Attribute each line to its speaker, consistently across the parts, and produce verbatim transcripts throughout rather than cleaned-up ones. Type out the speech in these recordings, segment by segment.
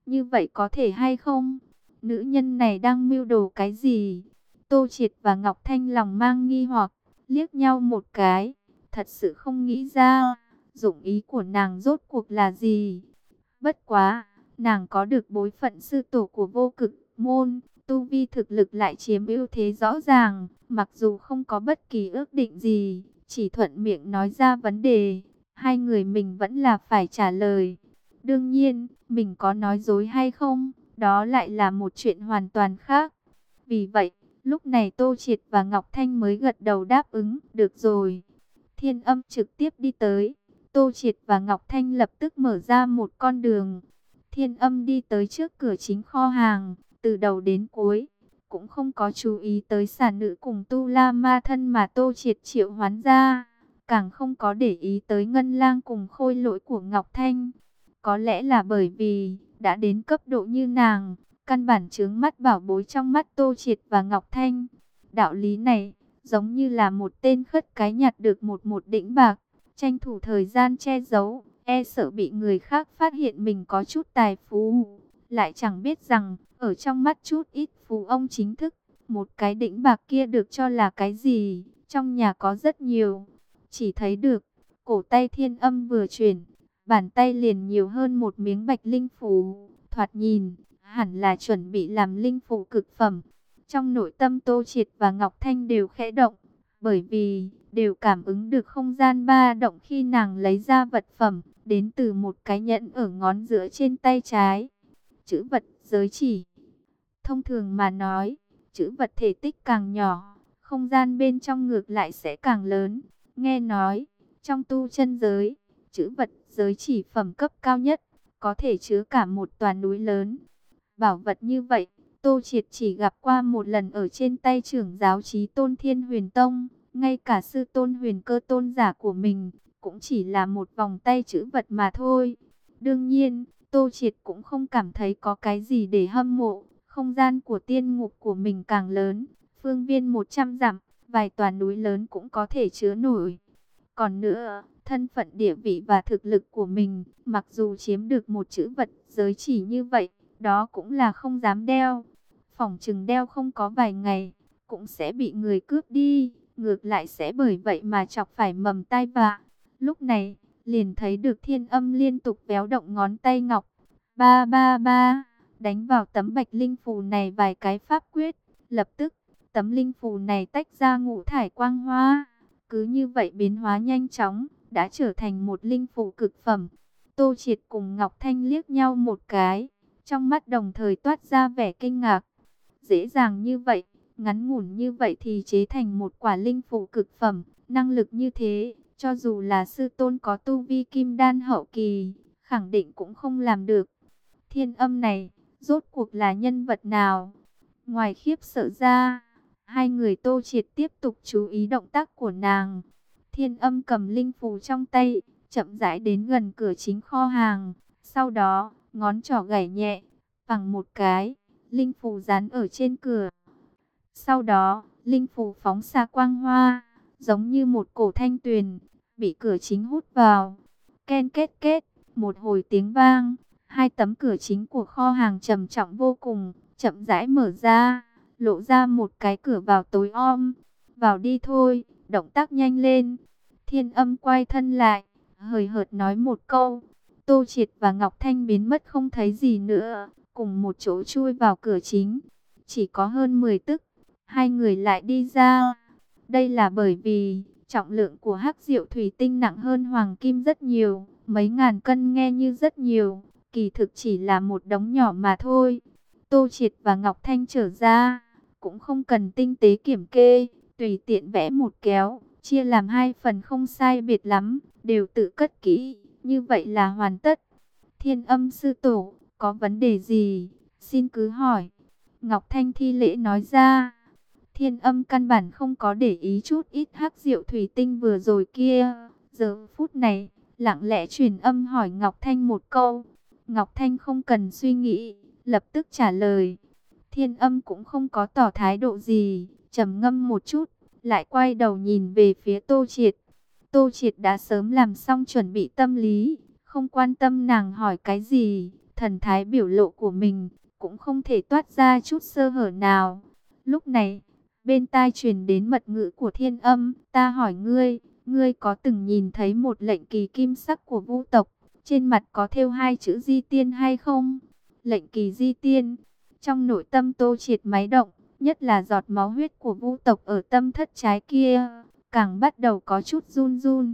Speaker 1: Như vậy có thể hay không? Nữ nhân này đang mưu đồ cái gì? Tô Triệt và Ngọc Thanh lòng mang nghi hoặc, liếc nhau một cái, thật sự không nghĩ ra dụng ý của nàng rốt cuộc là gì. Bất quá, nàng có được bối phận sư tổ của Vô Cực môn, tu vi thực lực lại chiếm ưu thế rõ ràng, mặc dù không có bất kỳ ước định gì, chỉ thuận miệng nói ra vấn đề, hai người mình vẫn là phải trả lời. Đương nhiên, mình có nói dối hay không, đó lại là một chuyện hoàn toàn khác. Vì vậy, lúc này Tô Triệt và Ngọc Thanh mới gật đầu đáp ứng, được rồi. Thiên Âm trực tiếp đi tới, Tô Triệt và Ngọc Thanh lập tức mở ra một con đường. Thiên Âm đi tới trước cửa chính kho hàng, từ đầu đến cuối, cũng không có chú ý tới xà nữ cùng tu la ma thân mà Tô Triệt triệu hoán ra, càng không có để ý tới ngân lang cùng khôi lỗi của Ngọc Thanh. Có lẽ là bởi vì, đã đến cấp độ như nàng, căn bản chướng mắt bảo bối trong mắt Tô Triệt và Ngọc Thanh. Đạo lý này, giống như là một tên khất cái nhặt được một một đĩnh bạc, tranh thủ thời gian che giấu, e sợ bị người khác phát hiện mình có chút tài phú. Lại chẳng biết rằng, ở trong mắt chút ít phú ông chính thức, một cái đĩnh bạc kia được cho là cái gì, trong nhà có rất nhiều. Chỉ thấy được, cổ tay Thiên Âm vừa chuyển, bàn tay liền nhiều hơn một miếng bạch linh phù, thoạt nhìn, hẳn là chuẩn bị làm linh phù cực phẩm. Trong nội tâm Tô Triệt và Ngọc Thanh đều khẽ động, bởi vì đều cảm ứng được không gian ba động khi nàng lấy ra vật phẩm, đến từ một cái nhẫn ở ngón giữa trên tay trái. Chữ vật giới chỉ. Thông thường mà nói, chữ vật thể tích càng nhỏ, không gian bên trong ngược lại sẽ càng lớn. Nghe nói, trong tu chân giới, chữ vật giới chỉ phẩm cấp cao nhất, có thể chứa cả một tòa núi lớn. Bảo vật như vậy, Tô Triệt chỉ gặp qua một lần ở trên tay trưởng giáo Chí Tôn Thiên Huyền Tông. Ngay cả sư tôn huyền cơ tôn giả của mình, cũng chỉ là một vòng tay chữ vật mà thôi. Đương nhiên, Tô Triệt cũng không cảm thấy có cái gì để hâm mộ. Không gian của tiên ngục của mình càng lớn, phương viên một trăm dặm, vài tòa núi lớn cũng có thể chứa nổi. Còn nữa, thân phận địa vị và thực lực của mình, mặc dù chiếm được một chữ vật giới chỉ như vậy, đó cũng là không dám đeo. Phỏng chừng đeo không có vài ngày, cũng sẽ bị người cướp đi, ngược lại sẽ bởi vậy mà chọc phải mầm tai vạ. Lúc này, liền thấy được Thiên Âm liên tục véo động ngón tay ngọc, ba ba ba, đánh vào tấm bạch linh phù này vài cái pháp quyết, lập tức, tấm linh phù này tách ra ngũ thải quang hoa. Cứ như vậy biến hóa nhanh chóng, đã trở thành một linh phù cực phẩm. Tô Triệt cùng Ngọc Thanh liếc nhau một cái, trong mắt đồng thời toát ra vẻ kinh ngạc. Dễ dàng như vậy, ngắn ngủn như vậy thì chế thành một quả linh phù cực phẩm, năng lực như thế, cho dù là sư tôn có tu vi kim đan hậu kỳ, khẳng định cũng không làm được. Thiên Âm này, rốt cuộc là nhân vật nào? Ngoài khiếp sợ ra, hai người Tô Triệt tiếp tục chú ý động tác của nàng. Thiên Âm cầm linh phù trong tay, chậm rãi đến gần cửa chính kho hàng. Sau đó, ngón trỏ gảy nhẹ, bằng một cái, linh phù dán ở trên cửa. Sau đó, linh phù phóng xa quang hoa, giống như một cổ thanh tuyền, bị cửa chính hút vào. Ken kết kết, một hồi tiếng vang, hai tấm cửa chính của kho hàng trầm trọng vô cùng, chậm rãi mở ra, lộ ra một cái cửa vào tối om. Vào đi thôi, động tác nhanh lên. Thiên Âm quay thân lại, hời hợt nói một câu. Tô Triệt và Ngọc Thanh biến mất không thấy gì nữa, cùng một chỗ chui vào cửa chính. Chỉ có hơn mười tức, hai người lại đi ra. Đây là bởi vì trọng lượng của hắc diệu thủy tinh nặng hơn hoàng kim rất nhiều, mấy ngàn cân nghe như rất nhiều, kỳ thực chỉ là một đống nhỏ mà thôi. Tô Triệt và Ngọc Thanh trở ra, cũng không cần tinh tế kiểm kê, tùy tiện vẽ một kéo, chia làm hai phần không sai biệt lắm, đều tự cất kỹ, như vậy là hoàn tất. Thiên Âm sư tổ, có vấn đề gì, xin cứ hỏi. Ngọc Thanh thi lễ nói ra. Thiên Âm căn bản không có để ý chút ít hắc diệu thủy tinh vừa rồi kia. Giờ phút này, lặng lẽ truyền âm hỏi Ngọc Thanh một câu. Ngọc Thanh không cần suy nghĩ, lập tức trả lời. Thiên Âm cũng không có tỏ thái độ gì, trầm ngâm một chút, lại quay đầu nhìn về phía Tô Triệt. Tô Triệt đã sớm làm xong chuẩn bị tâm lý, không quan tâm nàng hỏi cái gì, thần thái biểu lộ của mình, cũng không thể toát ra chút sơ hở nào. Lúc này, bên tai truyền đến mật ngữ của Thiên Âm, ta hỏi ngươi, ngươi có từng nhìn thấy một lệnh kỳ kim sắc của Vu tộc, trên mặt có thêu hai chữ Di Tiên hay không? Lệnh kỳ Di Tiên, trong nội tâm Tô Triệt máy động, nhất là giọt máu huyết của Vu tộc ở tâm thất trái kia, càng bắt đầu có chút run run.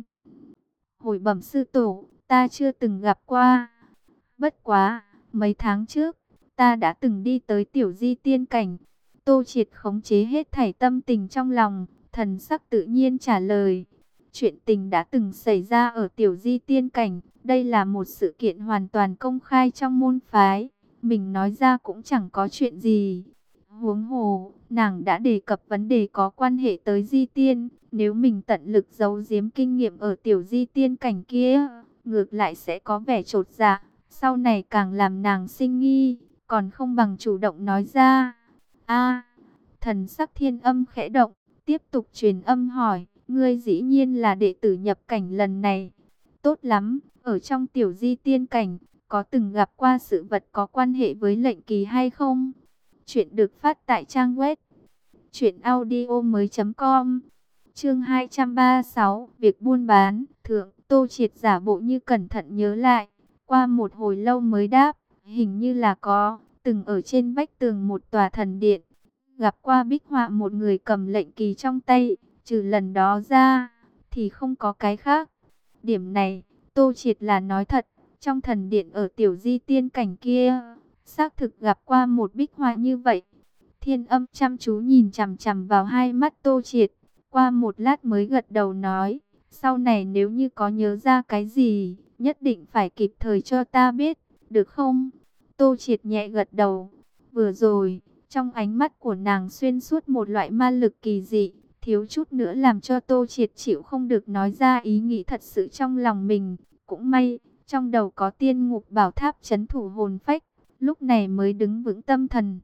Speaker 1: Hồi bẩm sư tổ, ta chưa từng gặp qua. Bất quá, mấy tháng trước, ta đã từng đi tới tiểu Di Tiên cảnh. Tô Triệt khống chế hết thảy tâm tình trong lòng, thần sắc tự nhiên trả lời. Chuyện tình đã từng xảy ra ở tiểu Di Tiên cảnh, đây là một sự kiện hoàn toàn công khai trong môn phái. Mình nói ra cũng chẳng có chuyện gì. Huống hồ, nàng đã đề cập vấn đề có quan hệ tới Di Tiên. Nếu mình tận lực giấu giếm kinh nghiệm ở tiểu Di Tiên cảnh kia, ngược lại sẽ có vẻ chột dạ. Sau này càng làm nàng sinh nghi, còn không bằng chủ động nói ra. A, thần sắc Thiên Âm khẽ động, tiếp tục truyền âm hỏi, ngươi dĩ nhiên là đệ tử nhập cảnh lần này. Tốt lắm, ở trong tiểu Di Tiên cảnh, có từng gặp qua sự vật có quan hệ với lệnh kỳ hay không? Chuyện được phát tại trang web truyện audio mới chấm com. Chương hai trăm ba mươi sáu, việc buôn bán. Thượng, Tô Triệt giả bộ như cẩn thận nhớ lại, qua một hồi lâu mới đáp, hình như là có, từng ở trên vách tường một tòa thần điện, gặp qua bích họa một người cầm lệnh kỳ trong tay, trừ lần đó ra, thì không có cái khác. Điểm này, Tô Triệt là nói thật, trong thần điện ở tiểu Di Tiên cảnh kia, xác thực gặp qua một bích họa như vậy. Thiên Âm chăm chú nhìn chằm chằm vào hai mắt Tô Triệt, qua một lát mới gật đầu nói, sau này nếu như có nhớ ra cái gì, nhất định phải kịp thời cho ta biết, được không? Tô Triệt nhẹ gật đầu. Vừa rồi, trong ánh mắt của nàng xuyên suốt một loại ma lực kỳ dị, thiếu chút nữa làm cho Tô Triệt chịu không được nói ra ý nghĩ thật sự trong lòng mình. Cũng may, trong đầu có tiên ngục bảo tháp trấn thủ hồn phách, lúc này mới đứng vững tâm thần.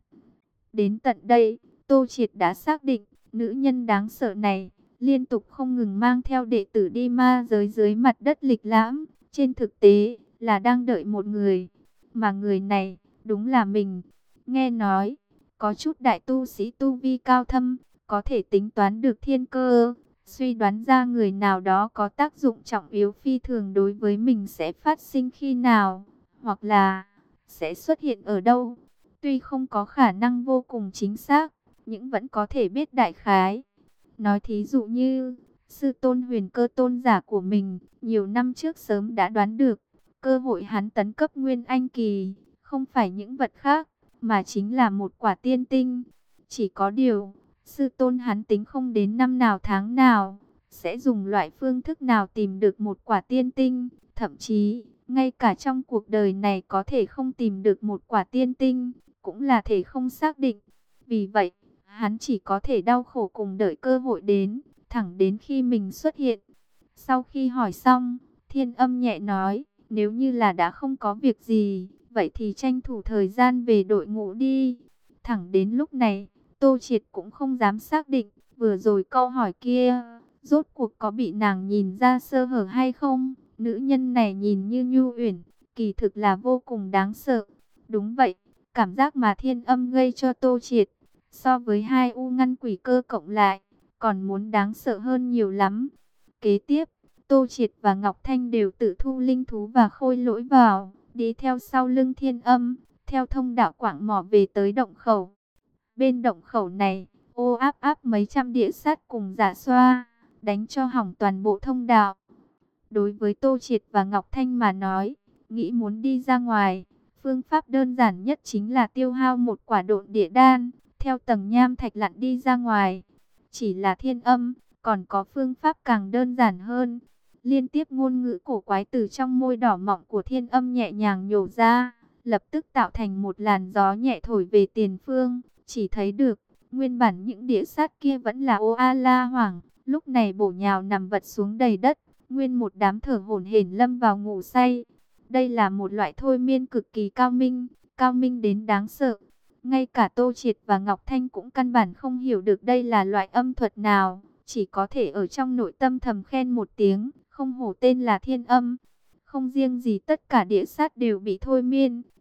Speaker 1: Đến tận đây, Tô Triệt đã xác định, nữ nhân đáng sợ này, liên tục không ngừng mang theo đệ tử đi ma giới dưới mặt đất lịch lãm. Trên thực tế, là đang đợi một người. Mà người này, đúng là mình. Nghe nói, có chút đại tu sĩ tu vi cao thâm, có thể tính toán được thiên cơ. Suy đoán ra người nào đó có tác dụng trọng yếu phi thường đối với mình sẽ phát sinh khi nào, hoặc là sẽ xuất hiện ở đâu. Tuy không có khả năng vô cùng chính xác, nhưng vẫn có thể biết đại khái. Nói thí dụ như, sư tôn Huyền Cơ tôn giả của mình, nhiều năm trước sớm đã đoán được, cơ hội hắn tấn cấp Nguyên Anh kỳ, không phải những vật khác, mà chính là một quả tiên tinh. Chỉ có điều, sư tôn hắn tính không đến năm nào tháng nào, sẽ dùng loại phương thức nào tìm được một quả tiên tinh, thậm chí, ngay cả trong cuộc đời này có thể không tìm được một quả tiên tinh, cũng là thể không xác định. Vì vậy, hắn chỉ có thể đau khổ cùng đợi cơ hội đến, thẳng đến khi mình xuất hiện. Sau khi hỏi xong, Thiên Âm nhẹ nói, nếu như là đã không có việc gì, vậy thì tranh thủ thời gian về đội ngũ đi. Thẳng đến lúc này, Tô Triệt cũng không dám xác định, vừa rồi câu hỏi kia, rốt cuộc có bị nàng nhìn ra sơ hở hay không. Nữ nhân này nhìn như nhu uyển, kỳ thực là vô cùng đáng sợ. Đúng vậy, cảm giác mà Thiên Âm gây cho Tô Triệt, so với hai u ngăn quỷ cơ cộng lại, còn muốn đáng sợ hơn nhiều lắm. Kế tiếp, Tô Triệt và Ngọc Thanh đều tự thu linh thú và khôi lỗi vào, đi theo sau lưng Thiên Âm, theo thông đạo quảng mỏ về tới động khẩu. Bên động khẩu này, ô áp áp mấy trăm đĩa sắt cùng giả xoa, đánh cho hỏng toàn bộ thông đạo. Đối với Tô Triệt và Ngọc Thanh mà nói, nghĩ muốn đi ra ngoài, phương pháp đơn giản nhất chính là tiêu hao một quả độn địa đan, theo tầng nham thạch lặn đi ra ngoài. Chỉ là Thiên Âm, còn có phương pháp càng đơn giản hơn. Liên tiếp ngôn ngữ cổ quái từ trong môi đỏ mọng của Thiên Âm nhẹ nhàng nhổ ra, lập tức tạo thành một làn gió nhẹ thổi về tiền phương. Chỉ thấy được, nguyên bản những đĩa sắt kia vẫn là ô a la hoảng, lúc này bổ nhào nằm vật xuống đầy đất, nguyên một đám thở hổn hển lâm vào ngủ say. Đây là một loại thôi miên cực kỳ cao minh, cao minh đến đáng sợ. Ngay cả Tô Triệt và Ngọc Thanh cũng căn bản không hiểu được đây là loại âm thuật nào, chỉ có thể ở trong nội tâm thầm khen một tiếng, không hổ tên là Thiên Âm. Không riêng gì tất cả đĩa sắt đều bị thôi miên,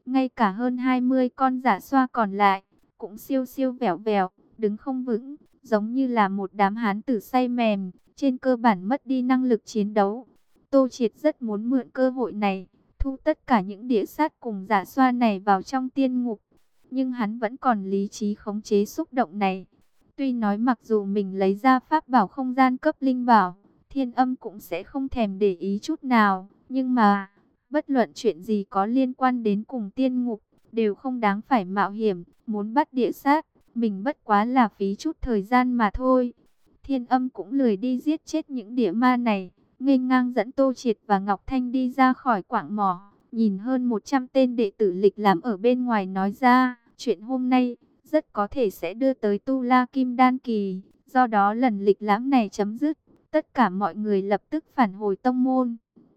Speaker 1: Ngay cả hơn hai mươi con giả xoa còn lại, cũng siêu siêu vẹo vẹo, đứng không vững, giống như là một đám hán tử say mềm, trên cơ bản mất đi năng lực chiến đấu. Tô Triệt rất muốn mượn cơ hội này, thu tất cả những đĩa sắt cùng giả xoa này vào trong tiên ngục. Nhưng hắn vẫn còn lý trí khống chế xúc động này. Tuy nói mặc dù mình lấy ra pháp bảo không gian cấp linh bảo, Thiên Âm cũng sẽ không thèm để ý chút nào. Nhưng mà, bất luận chuyện gì có liên quan đến cùng tiên ngục, đều không đáng phải mạo hiểm. Muốn bắt địa sát, mình bất quá là phí chút thời gian mà thôi. Thiên Âm cũng lười đi giết chết những địa ma này, nghênh ngang dẫn Tô Triệt và Ngọc Thanh đi ra khỏi quạng mỏ. Nhìn hơn một trăm tên đệ tử lịch lãm ở bên ngoài nói ra, chuyện hôm nay rất có thể sẽ đưa tới Tu La Kim Đan Kỳ. Do đó lần lịch lãm này chấm dứt, tất cả mọi người lập tức phản hồi tông môn.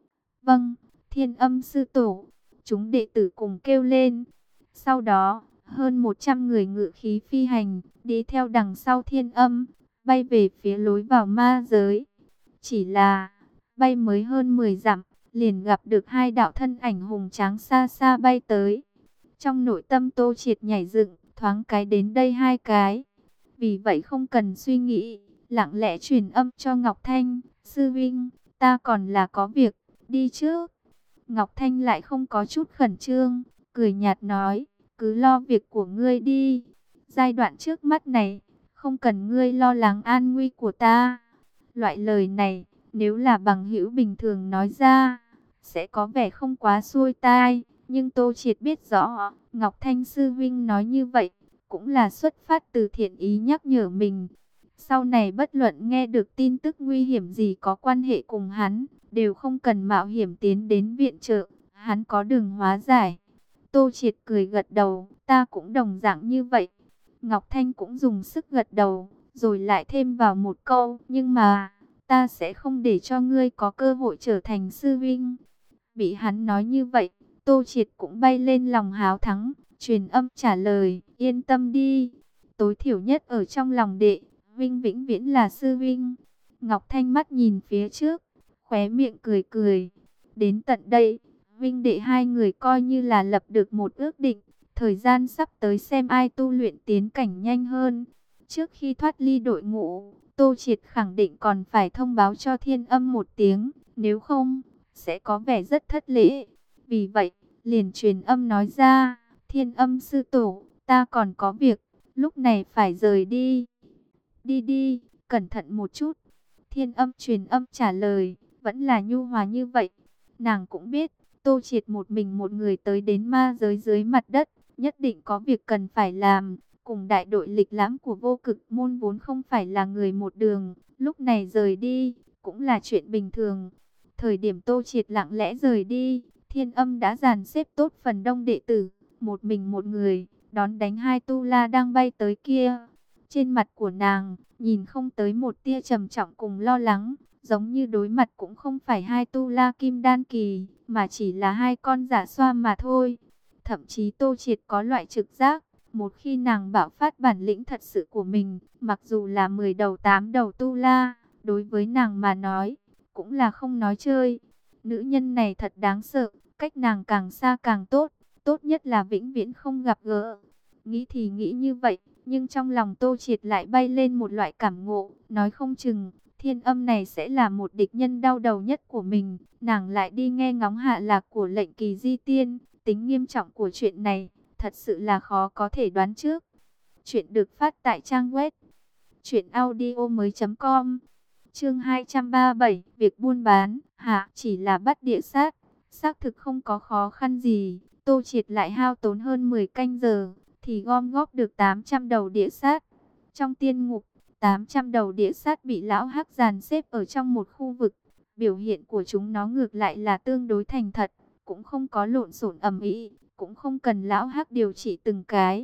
Speaker 1: Vâng, Thiên Âm sư tổ, chúng đệ tử cùng kêu lên. Sau đó, hơn một trăm người ngự khí phi hành, đi theo đằng sau Thiên Âm, bay về phía lối vào ma giới. Chỉ là, bay mới hơn mười dặm, liền gặp được hai đạo thân ảnh hùng tráng xa xa bay tới. Trong nội tâm Tô Triệt nhảy dựng, thoáng cái đến đây hai cái. Vì vậy không cần suy nghĩ, lặng lẽ truyền âm cho Ngọc Thanh, sư vinh, ta còn là có việc, đi trước. Ngọc Thanh lại không có chút khẩn trương, cười nhạt nói, cứ lo việc của ngươi đi. Giai đoạn trước mắt này, không cần ngươi lo lắng an nguy của ta. Loại lời này, nếu là bằng hữu bình thường nói ra, sẽ có vẻ không quá xuôi tai. Nhưng Tô Triệt biết rõ, Ngọc Thanh sư vinh nói như vậy, cũng là xuất phát từ thiện ý nhắc nhở mình. Sau này bất luận nghe được tin tức nguy hiểm gì có quan hệ cùng hắn, đều không cần mạo hiểm tiến đến viện trợ, hắn có đường hóa giải. Tô Triệt cười gật đầu, ta cũng đồng dạng như vậy. Ngọc Thanh cũng dùng sức gật đầu, rồi lại thêm vào một câu, nhưng mà, ta sẽ không để cho ngươi có cơ hội trở thành sư vinh. Bị hắn nói như vậy, Tô Triệt cũng bay lên lòng háo thắng, truyền âm trả lời, yên tâm đi. Tối thiểu nhất ở trong lòng đệ, Vinh vĩnh viễn là sư vinh. Ngọc Thanh mắt nhìn phía trước, khóe miệng cười cười. Đến tận đây, Vinh đệ hai người coi như là lập được một ước định. Thời gian sắp tới xem ai tu luyện tiến cảnh nhanh hơn. Trước khi thoát ly đội ngũ, Tô Triệt khẳng định còn phải thông báo cho Thiên Âm một tiếng. Nếu không, sẽ có vẻ rất thất lễ. Vì vậy, liền truyền âm nói ra, Thiên Âm sư tổ, ta còn có việc, lúc này phải rời đi. Đi đi, cẩn thận một chút. Thiên Âm truyền âm trả lời, vẫn là nhu hòa như vậy. Nàng cũng biết, Tô Triệt một mình một người tới đến ma giới dưới mặt đất, nhất định có việc cần phải làm. Cùng đại đội lịch lãm của vô cực môn vốn không phải là người một đường, lúc này rời đi, cũng là chuyện bình thường. Thời điểm Tô Triệt lặng lẽ rời đi, Thiên Âm đã dàn xếp tốt phần đông đệ tử, một mình một người, đón đánh hai tu la đang bay tới kia. Trên mặt của nàng, nhìn không tới một tia trầm trọng cùng lo lắng, giống như đối mặt cũng không phải hai tu la kim đan kỳ, mà chỉ là hai con giả xoa mà thôi. Thậm chí Tô Triệt có loại trực giác, một khi nàng bạo phát bản lĩnh thật sự của mình, mặc dù là mười đầu tám đầu tu la, đối với nàng mà nói, cũng là không nói chơi. Nữ nhân này thật đáng sợ, cách nàng càng xa càng tốt, tốt nhất là vĩnh viễn không gặp gỡ. Nghĩ thì nghĩ như vậy, nhưng trong lòng Tô Triệt lại bay lên một loại cảm ngộ, nói không chừng, Thiên Âm này sẽ là một địch nhân đau đầu nhất của mình. Nàng lại đi nghe ngóng hạ lạc của lệnh Kỳ Di Tiên, tính nghiêm trọng của chuyện này, thật sự là khó có thể đoán trước. Chuyện được phát tại trang web truyện audio mới chấm com. Chương hai trăm ba mươi bảy, việc buôn bán, hạ chỉ là bắt địa sát, xác thực không có khó khăn gì. Tô Triệt lại hao tốn hơn mười canh giờ, thì gom góp được tám trăm đầu địa sát. Trong tiên ngục, tám trăm đầu địa sát bị lão hắc dàn xếp ở trong một khu vực. Biểu hiện của chúng nó ngược lại là tương đối thành thật, cũng không có lộn xộn ầm ĩ, cũng không cần lão hắc điều trị từng cái.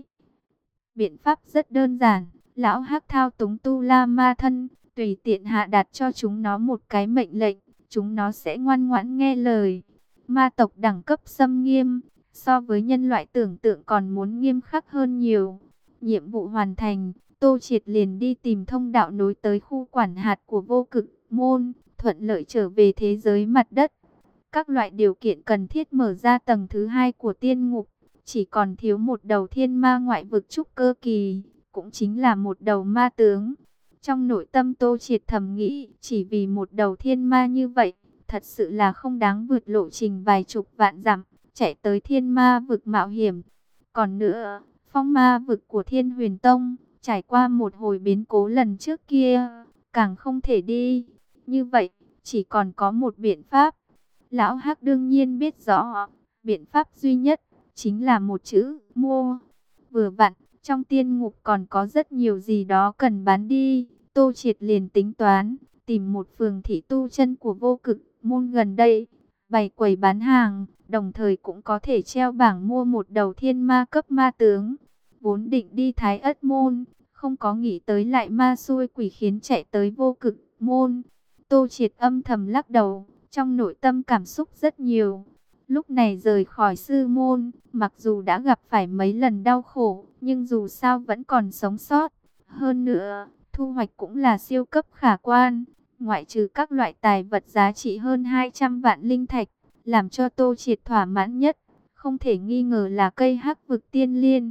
Speaker 1: Biện pháp rất đơn giản, lão hắc thao túng tu la ma thân, tùy tiện hạ đạt cho chúng nó một cái mệnh lệnh, chúng nó sẽ ngoan ngoãn nghe lời. Ma tộc đẳng cấp xâm nghiêm, so với nhân loại tưởng tượng còn muốn nghiêm khắc hơn nhiều. Nhiệm vụ hoàn thành, Tô Triệt liền đi tìm thông đạo nối tới khu quản hạt của vô cực môn, thuận lợi trở về thế giới mặt đất. Các loại điều kiện cần thiết mở ra tầng thứ hai của tiên ngục, chỉ còn thiếu một đầu thiên ma ngoại vực trúc cơ kỳ, cũng chính là một đầu ma tướng. Trong nội tâm Tô Triệt thầm nghĩ, chỉ vì một đầu thiên ma như vậy, thật sự là không đáng vượt lộ trình vài chục vạn dặm, chạy tới thiên ma vực mạo hiểm. Còn nữa, phong ma vực của Thiên Huyền Tông, trải qua một hồi biến cố lần trước kia, càng không thể đi. Như vậy, chỉ còn có một biện pháp. Lão Hắc đương nhiên biết rõ, biện pháp duy nhất, chính là một chữ, mua. Vừa vặn, trong tiên ngục còn có rất nhiều gì đó cần bán đi. Tô Triệt liền tính toán, tìm một phường thị tu chân của vô cực môn gần đây, bày quầy bán hàng, đồng thời cũng có thể treo bảng mua một đầu thiên ma cấp ma tướng. Vốn định đi Thái Ất môn, không có nghĩ tới lại ma xui quỷ khiến chạy tới vô cực môn. Tô Triệt âm thầm lắc đầu, trong nội tâm cảm xúc rất nhiều. Lúc này rời khỏi sư môn, mặc dù đã gặp phải mấy lần đau khổ, nhưng dù sao vẫn còn sống sót. Hơn nữa, thu hoạch cũng là siêu cấp khả quan, ngoại trừ các loại tài vật giá trị hơn hai trăm vạn linh thạch, làm cho Tô Triệt thỏa mãn nhất, không thể nghi ngờ là cây hắc vực tiên liên.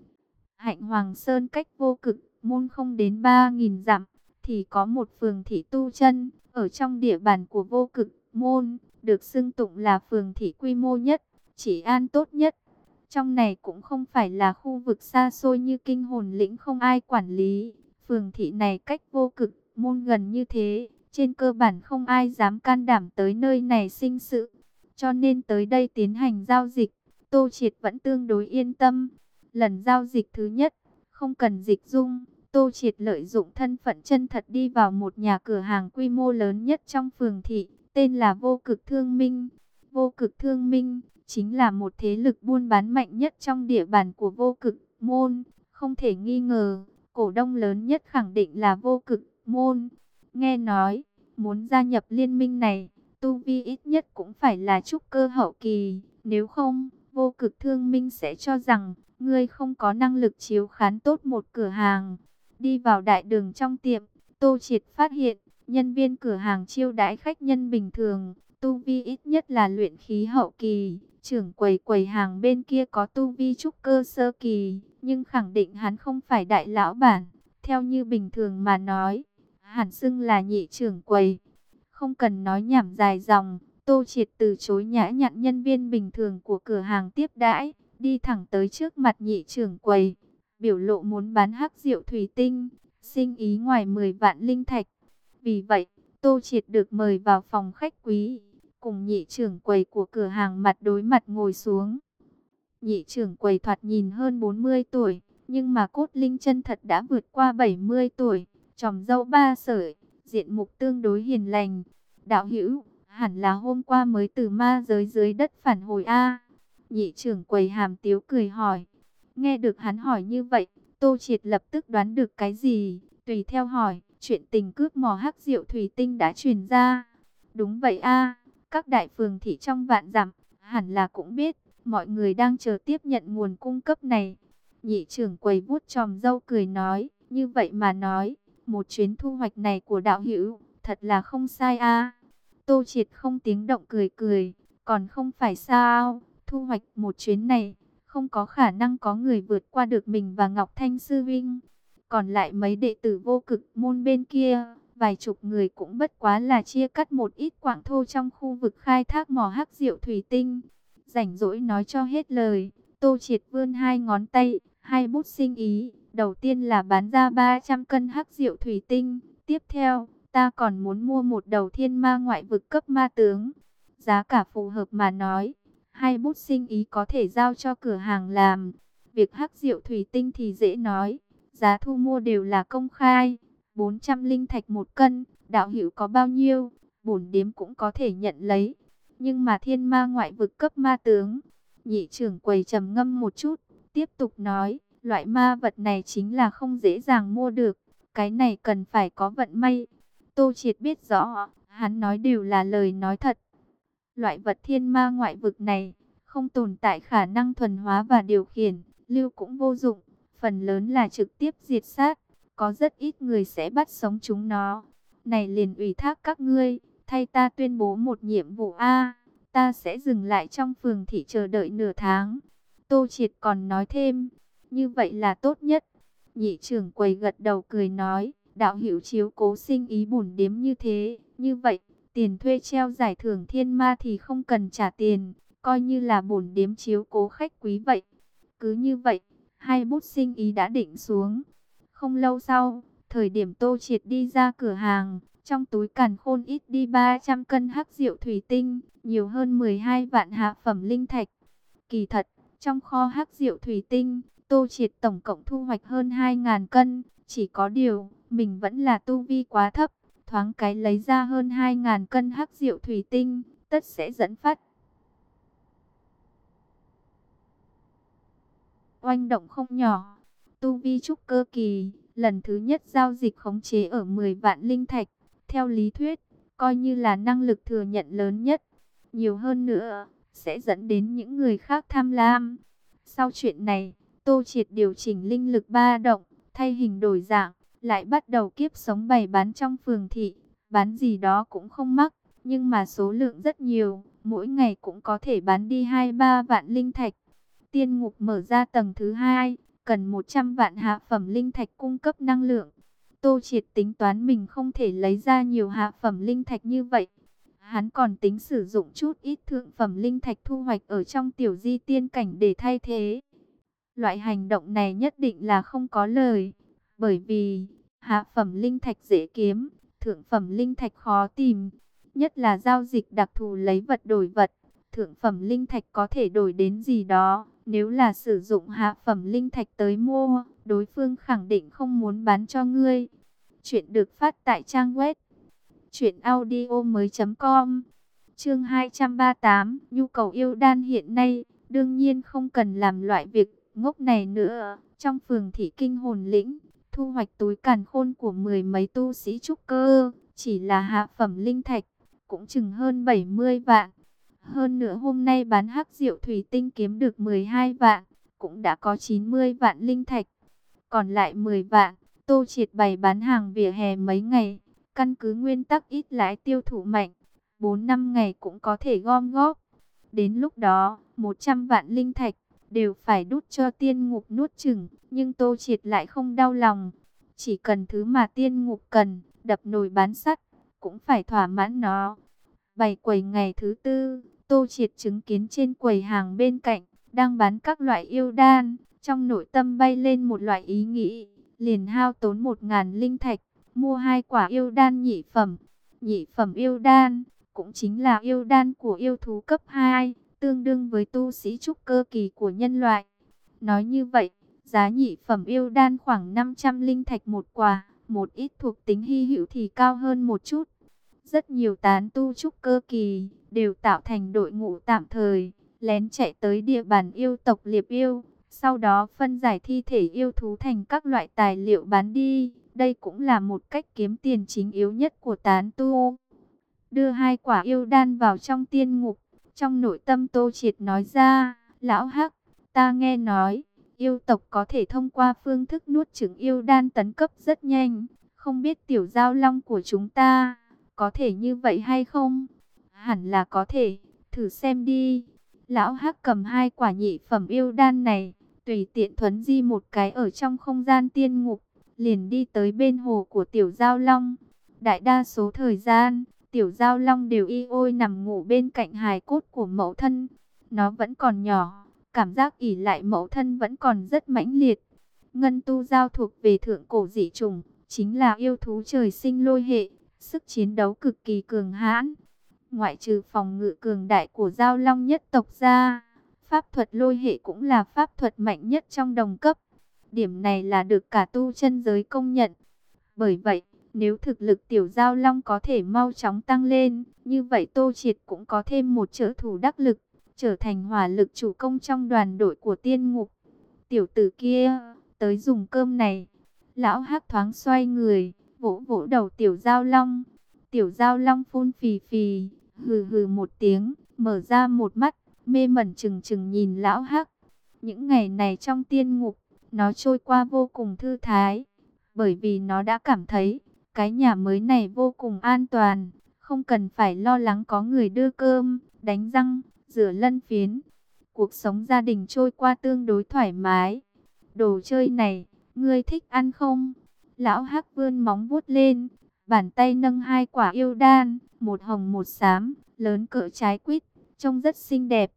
Speaker 1: Hạnh Hoàng Sơn cách vô cực môn không đến ba nghìn dặm, thì có một phường thị tu chân, ở trong địa bàn của vô cực môn, được xưng tụng là phường thị quy mô nhất, trị an tốt nhất. Trong này cũng không phải là khu vực xa xôi như Kinh Hồn Lĩnh không ai quản lý. Phường thị này cách vô cực môn gần như thế, trên cơ bản không ai dám can đảm tới nơi này sinh sự. Cho nên tới đây tiến hành giao dịch, Tô Triệt vẫn tương đối yên tâm. Lần giao dịch thứ nhất, không cần dịch dung, Tô Triệt lợi dụng thân phận chân thật đi vào một nhà cửa hàng quy mô lớn nhất trong phường thị, tên là Vô Cực Thương Minh. Vô Cực Thương Minh chính là một thế lực buôn bán mạnh nhất trong địa bàn của vô cực môn. Không thể nghi ngờ, cổ đông lớn nhất khẳng định là vô cực môn. Nghe nói, muốn gia nhập liên minh này, tu vi ít nhất cũng phải là trúc cơ hậu kỳ. Nếu không, vô cực thương minh sẽ cho rằng, ngươi không có năng lực chiếu khán tốt một cửa hàng. Đi vào đại đường trong tiệm, Tô Triệt phát hiện, nhân viên cửa hàng chiêu đãi khách nhân bình thường, tu vi ít nhất là luyện khí hậu kỳ. Trưởng quầy quầy hàng bên kia có tu vi trúc cơ sơ kỳ, nhưng khẳng định hắn không phải đại lão bản. Theo như bình thường mà nói, hẳn xưng là nhị trưởng quầy. Không cần nói nhảm dài dòng, Tô Triệt từ chối nhã nhặn nhân viên bình thường của cửa hàng tiếp đãi, đi thẳng tới trước mặt nhị trưởng quầy, biểu lộ muốn bán hắc rượu thủy tinh, sinh ý ngoài mười vạn linh thạch. Vì vậy, Tô Triệt được mời vào phòng khách quý, cùng nhị trưởng quầy của cửa hàng mặt đối mặt ngồi xuống. Nhị trưởng quầy thoạt nhìn hơn bốn mươi tuổi, nhưng mà cốt linh chân thật đã vượt qua bảy mươi tuổi, chòm râu ba sợi, diện mục tương đối hiền lành. Đạo hữu, hẳn là hôm qua mới từ ma giới dưới đất phản hồi a. Nhị trưởng quầy hàm tiếu cười hỏi. Nghe được hắn hỏi như vậy, Tô Triệt lập tức đoán được cái gì, tùy theo hỏi, chuyện tình cướp mỏ hắc rượu thủy tinh đã truyền ra. Đúng vậy a, các đại phường thị trong vạn dặm, hẳn là cũng biết, mọi người đang chờ tiếp nhận nguồn cung cấp này. Nhị trưởng quầy vuốt chòm râu cười nói, như vậy mà nói, một chuyến thu hoạch này của đạo hữu, thật là không sai a. Tô Triệt không tiếng động cười cười, còn không phải sao, thu hoạch một chuyến này, không có khả năng có người vượt qua được mình và Ngọc Thanh Sư Vinh. Còn lại mấy đệ tử vô cực môn bên kia, vài chục người cũng bất quá là chia cắt một ít quạng thô trong khu vực khai thác mỏ hắc rượu thủy tinh. Rảnh rỗi nói cho hết lời, Tô Triệt vươn hai ngón tay, hai bút sinh ý. Đầu tiên là bán ra ba trăm cân hắc rượu thủy tinh. Tiếp theo, ta còn muốn mua một đầu thiên ma ngoại vực cấp ma tướng. Giá cả phù hợp mà nói, hai bút sinh ý có thể giao cho cửa hàng làm. Việc hắc rượu thủy tinh thì dễ nói, giá thu mua đều là công khai. bốn trăm linh thạch một cân, đạo hữu có bao nhiêu, bổn điếm cũng có thể nhận lấy. Nhưng mà thiên ma ngoại vực cấp ma tướng, nhị trưởng quầy trầm ngâm một chút, tiếp tục nói, loại ma vật này chính là không dễ dàng mua được, cái này cần phải có vận may. Tô Triệt biết rõ, hắn nói đều là lời nói thật. Loại vật thiên ma ngoại vực này, không tồn tại khả năng thuần hóa và điều khiển, lưu cũng vô dụng, phần lớn là trực tiếp diệt sát, có rất ít người sẽ bắt sống chúng nó. Này liền ủy thác các ngươi, thay ta tuyên bố một nhiệm vụ a, ta sẽ dừng lại trong phường thị chờ đợi nửa tháng. Tô Triệt còn nói thêm, như vậy là tốt nhất. Nhị trưởng quầy gật đầu cười nói, đạo hữu chiếu cố sinh ý bổn điếm như thế, như vậy, tiền thuê treo giải thưởng thiên ma thì không cần trả tiền, coi như là bổn điếm chiếu cố khách quý vậy. Cứ như vậy, hai bút sinh ý đã định xuống. Không lâu sau, thời điểm Tô Triệt đi ra cửa hàng, trong túi càn khôn ít đi ba trăm cân hắc rượu thủy tinh, nhiều hơn mười hai vạn hạ phẩm linh thạch. Kỳ thật, trong kho hắc rượu thủy tinh, Tô Triệt tổng cộng thu hoạch hơn hai nghìn cân, chỉ có điều, mình vẫn là tu vi quá thấp, thoáng cái lấy ra hơn hai nghìn cân hắc rượu thủy tinh, tất sẽ dẫn phát oanh động không nhỏ. Tu vi trúc cơ kỳ, lần thứ nhất giao dịch khống chế ở mười vạn linh thạch, theo lý thuyết, coi như là năng lực thừa nhận lớn nhất. Nhiều hơn nữa, sẽ dẫn đến những người khác tham lam. Sau chuyện này, Tô Triệt điều chỉnh linh lực ba động, thay hình đổi dạng, lại bắt đầu kiếp sống bày bán trong phường thị. Bán gì đó cũng không mắc, nhưng mà số lượng rất nhiều, mỗi ngày cũng có thể bán đi hai ba vạn linh thạch. Tiên ngục mở ra tầng thứ hai, cần một trăm vạn hạ phẩm linh thạch cung cấp năng lượng. Tô Triệt tính toán mình không thể lấy ra nhiều hạ phẩm linh thạch như vậy. Hắn còn tính sử dụng chút ít thượng phẩm linh thạch thu hoạch ở trong tiểu di tiên cảnh để thay thế. Loại hành động này nhất định là không có lời, bởi vì hạ phẩm linh thạch dễ kiếm, thượng phẩm linh thạch khó tìm, nhất là giao dịch đặc thù lấy vật đổi vật. Thượng phẩm linh thạch có thể đổi đến gì đó, nếu là sử dụng hạ phẩm linh thạch tới mua, đối phương khẳng định không muốn bán cho ngươi. Chuyện được phát tại trang web truyện audio mới chấm com. Chương hai trăm ba mươi tám, nhu cầu yêu đan hiện nay, đương nhiên không cần làm loại việc ngốc này nữa. Trong phường thị kinh hồn lĩnh, thu hoạch túi càn khôn của mười mấy tu sĩ trúc cơ, chỉ là hạ phẩm linh thạch, cũng chừng hơn bảy mươi vạn. Hơn nữa hôm nay bán hắc rượu thủy tinh kiếm được mười hai vạn, cũng đã có chín mươi vạn linh thạch. Còn lại mười vạn, Tô Triệt bày bán hàng vỉa hè mấy ngày, căn cứ nguyên tắc ít lãi tiêu thụ mạnh, bốn năm ngày cũng có thể gom góp. Đến lúc đó, một trăm vạn linh thạch đều phải đút cho tiên ngục nuốt chửng, nhưng Tô Triệt lại không đau lòng. Chỉ cần thứ mà tiên ngục cần, đập nồi bán sắt, cũng phải thỏa mãn nó. Bày quầy ngày thứ tư, Tô Triệt chứng kiến trên quầy hàng bên cạnh, đang bán các loại yêu đan. Trong nội tâm bay lên một loại ý nghĩ, liền hao tốn một ngàn linh thạch, mua hai quả yêu đan nhị phẩm. Nhị phẩm yêu đan, cũng chính là yêu đan của yêu thú cấp hai, tương đương với tu sĩ trúc cơ kỳ của nhân loại. Nói như vậy, giá nhị phẩm yêu đan khoảng năm trăm linh thạch một quả, một ít thuộc tính hy hữu thì cao hơn một chút. Rất nhiều tán tu trúc cơ kỳ đều tạo thành đội ngũ tạm thời, lén chạy tới địa bàn yêu tộc liệp yêu, sau đó phân giải thi thể yêu thú thành các loại tài liệu bán đi. Đây cũng là một cách kiếm tiền chính yếu nhất của tán tu. Đưa hai quả yêu đan vào trong tiên ngục, trong nội tâm Tô Triệt nói ra, lão Hắc, ta nghe nói, yêu tộc có thể thông qua phương thức nuốt chửng yêu đan tấn cấp rất nhanh, không biết tiểu giao long của chúng ta có thể như vậy hay không? Hẳn là có thể, thử xem đi. Lão Hắc cầm hai quả nhị phẩm yêu đan này, tùy tiện thuấn di một cái ở trong không gian tiên ngục, liền đi tới bên hồ của tiểu giao long. Đại đa số thời gian, tiểu giao long đều y ôi nằm ngủ bên cạnh hài cốt của mẫu thân. Nó vẫn còn nhỏ, cảm giác ỷ lại mẫu thân vẫn còn rất mãnh liệt. Ngân tu giao thuộc về thượng cổ dị chủng, chính là yêu thú trời sinh lôi hệ, sức chiến đấu cực kỳ cường hãn. Ngoại trừ phòng ngự cường đại của giao long nhất tộc ra, pháp thuật lôi hệ cũng là pháp thuật mạnh nhất trong đồng cấp. Điểm này là được cả tu chân giới công nhận. Bởi vậy, nếu thực lực tiểu giao long có thể mau chóng tăng lên, như vậy Tô Triệt cũng có thêm một trợ thủ đắc lực, trở thành hỏa lực chủ công trong đoàn đội của tiên ngục. Tiểu tử kia, tới dùng cơm này. Lão Hắc thoáng xoay người, vỗ vỗ đầu tiểu giao long. Tiểu giao long phun phì phì, hừ hừ một tiếng, mở ra một mắt, mê mẩn chừng chừng nhìn lão Hắc. Những ngày này trong tiên ngục, nó trôi qua vô cùng thư thái, bởi vì nó đã cảm thấy cái nhà mới này vô cùng an toàn, không cần phải lo lắng có người đưa cơm, đánh răng, rửa lân phiến. cuộc sống gia đình trôi qua tương đối thoải mái. Đồ chơi này, ngươi thích ăn không? Lão Hắc vươn móng vuốt lên, bàn tay nâng hai quả yêu đan, một hồng một xám, lớn cỡ trái quýt, trông rất xinh đẹp.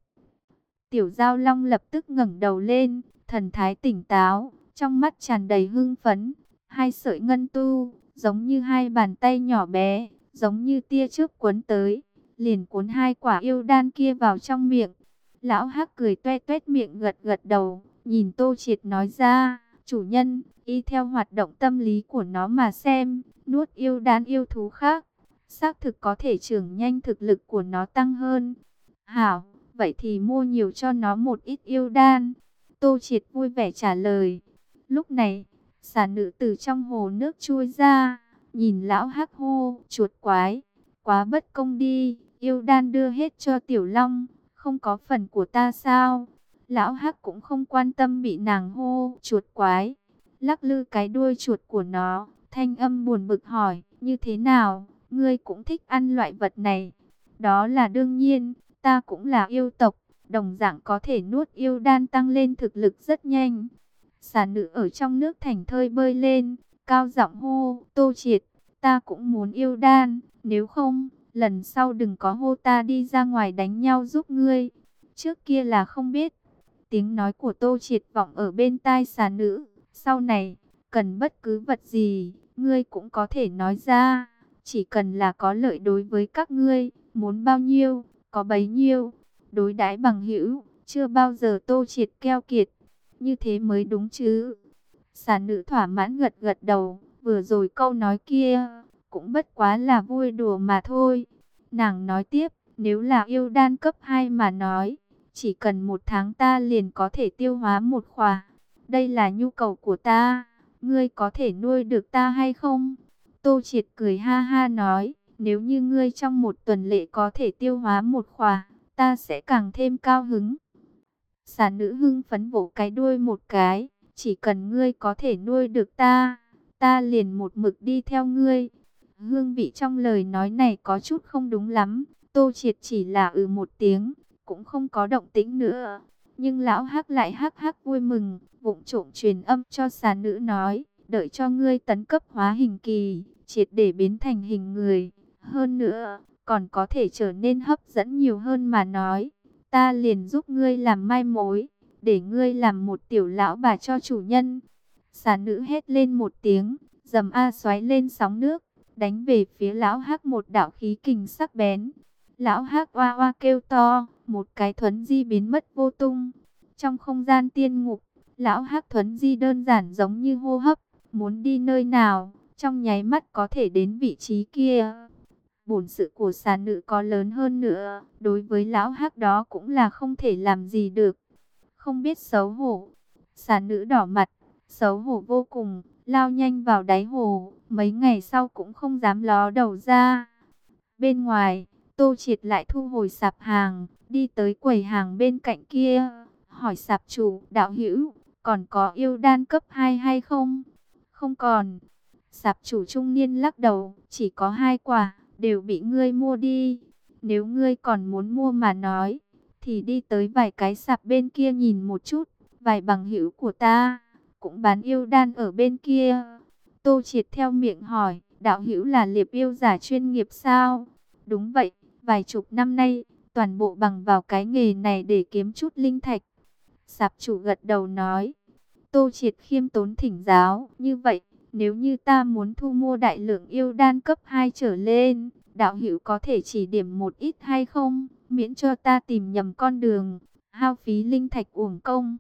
Speaker 1: Tiểu Giao Long lập tức ngẩng đầu lên, thần thái tỉnh táo, trong mắt tràn đầy hưng phấn. Hai sợi ngân tu, giống như hai bàn tay nhỏ bé, giống như tia chớp cuốn tới, liền cuốn hai quả yêu đan kia vào trong miệng. Lão Hắc cười toe toét miệng, gật gật đầu, nhìn Tô Triệt nói ra, chủ nhân, y theo hoạt động tâm lý của nó mà xem, nuốt yêu đan yêu thú khác, xác thực có thể trưởng nhanh thực lực của nó tăng hơn. Hảo, vậy thì mua nhiều cho nó một ít yêu đan. Tô Triệt vui vẻ trả lời. Lúc này, xà nữ từ trong hồ nước chui ra, nhìn lão Hắc hô, chuột quái, quá bất công đi, yêu đan đưa hết cho Tiểu Long, không có phần của ta sao? Lão Hắc cũng không quan tâm bị nàng hô, chuột quái, lắc lư cái đuôi chuột của nó, thanh âm buồn bực hỏi, như thế nào, ngươi cũng thích ăn loại vật này? Đó là đương nhiên, ta cũng là yêu tộc, đồng dạng có thể nuốt yêu đan tăng lên thực lực rất nhanh. Xà nữ ở trong nước thành thơi bơi lên, cao giọng hô, Tô Triệt, ta cũng muốn yêu đan, nếu không, lần sau đừng có hô ta đi ra ngoài đánh nhau giúp ngươi. Trước kia là không biết, tiếng nói của Tô Triệt vọng ở bên tai xà nữ, sau này, cần bất cứ vật gì, ngươi cũng có thể nói ra, chỉ cần là có lợi đối với các ngươi, muốn bao nhiêu, có bấy nhiêu. Đối đãi bằng hữu, chưa bao giờ Tô Triệt keo kiệt, như thế mới đúng chứ. Xà nữ thỏa mãn gật gật đầu, vừa rồi câu nói kia, cũng bất quá là vui đùa mà thôi. Nàng nói tiếp, nếu là yêu đan cấp hai mà nói, chỉ cần một tháng ta liền có thể tiêu hóa một khỏa. Đây là nhu cầu của ta, ngươi có thể nuôi được ta hay không? Tô Triệt cười ha ha nói, nếu như ngươi trong một tuần lễ có thể tiêu hóa một khỏa, ta sẽ càng thêm cao hứng. Xà nữ hưng phấn vỗ cái đuôi một cái, chỉ cần ngươi có thể nuôi được ta, ta liền một mực đi theo ngươi. Hương vị trong lời nói này có chút không đúng lắm, Tô Triệt chỉ là ừ một tiếng, cũng không có động tĩnh nữa. Nhưng lão Hắc lại hắc hắc vui mừng, vụng trộm truyền âm cho xà nữ nói, đợi cho ngươi tấn cấp hóa hình kỳ, triệt để biến thành hình người. Hơn nữa, còn có thể trở nên hấp dẫn nhiều hơn mà nói, ta liền giúp ngươi làm mai mối, để ngươi làm một tiểu lão bà cho chủ nhân. Xà nữ hét lên một tiếng, dầm a xoáy lên sóng nước, đánh về phía lão Hắc một đạo khí kình sắc bén. Lão Hắc oa oa kêu to, một cái thuấn di biến mất vô tung. Trong không gian tiên ngục, lão Hắc thuấn di đơn giản giống như hô hấp, muốn đi nơi nào, trong nháy mắt có thể đến vị trí kia. Bổn sự của xà nữ có lớn hơn nữa, đối với lão Hắc đó cũng là không thể làm gì được. Không biết xấu hổ, xà nữ đỏ mặt, xấu hổ vô cùng, lao nhanh vào đáy hồ, mấy ngày sau cũng không dám ló đầu ra. Bên ngoài, Tô Triệt lại thu hồi sạp hàng, đi tới quầy hàng bên cạnh kia, hỏi sạp chủ, đạo hữu, còn có yêu đan cấp hai hay không? Không còn. Sạp chủ trung niên lắc đầu, chỉ có hai quả, đều bị ngươi mua đi. Nếu ngươi còn muốn mua mà nói, thì đi tới vài cái sạp bên kia nhìn một chút, vài bằng hữu của ta cũng bán yêu đan ở bên kia. Tô Triệt theo miệng hỏi, đạo hữu là liệp yêu giả chuyên nghiệp sao? Đúng vậy, vài chục năm nay, toàn bộ bằng vào cái nghề này để kiếm chút linh thạch. Sạp chủ gật đầu nói. Tô Triệt khiêm tốn thỉnh giáo, như vậy, nếu như ta muốn thu mua đại lượng yêu đan cấp hai trở lên, đạo hữu có thể chỉ điểm một ít hay không, miễn cho ta tìm nhầm con đường, hao phí linh thạch uổng công.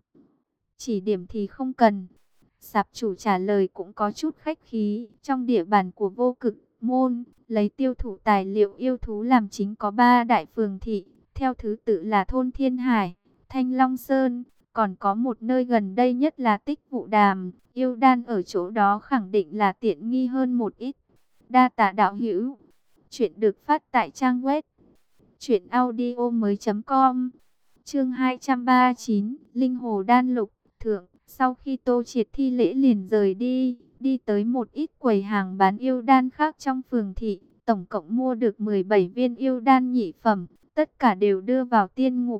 Speaker 1: Chỉ điểm thì không cần. Sạp chủ trả lời cũng có chút khách khí, trong địa bàn của Vô Cực Môn, lấy tiêu thụ tài liệu yêu thú làm chính có ba đại phường thị, theo thứ tự là thôn Thiên Hải, Thanh Long Sơn, còn có một nơi gần đây nhất là Tích Vụ Đàm, yêu đan ở chỗ đó khẳng định là tiện nghi hơn một ít. Đa tạ đạo hữu. Chuyện được phát tại trang web truyện audio mới.com. Chương hai trăm ba mươi chín, Linh Hồ Đan Lục thượng. Sau khi Tô Triệt thi lễ liền rời đi, đi tới một ít quầy hàng bán yêu đan khác trong phường thị, tổng cộng mua được mười bảy viên yêu đan nhị phẩm, tất cả đều đưa vào tiên ngục.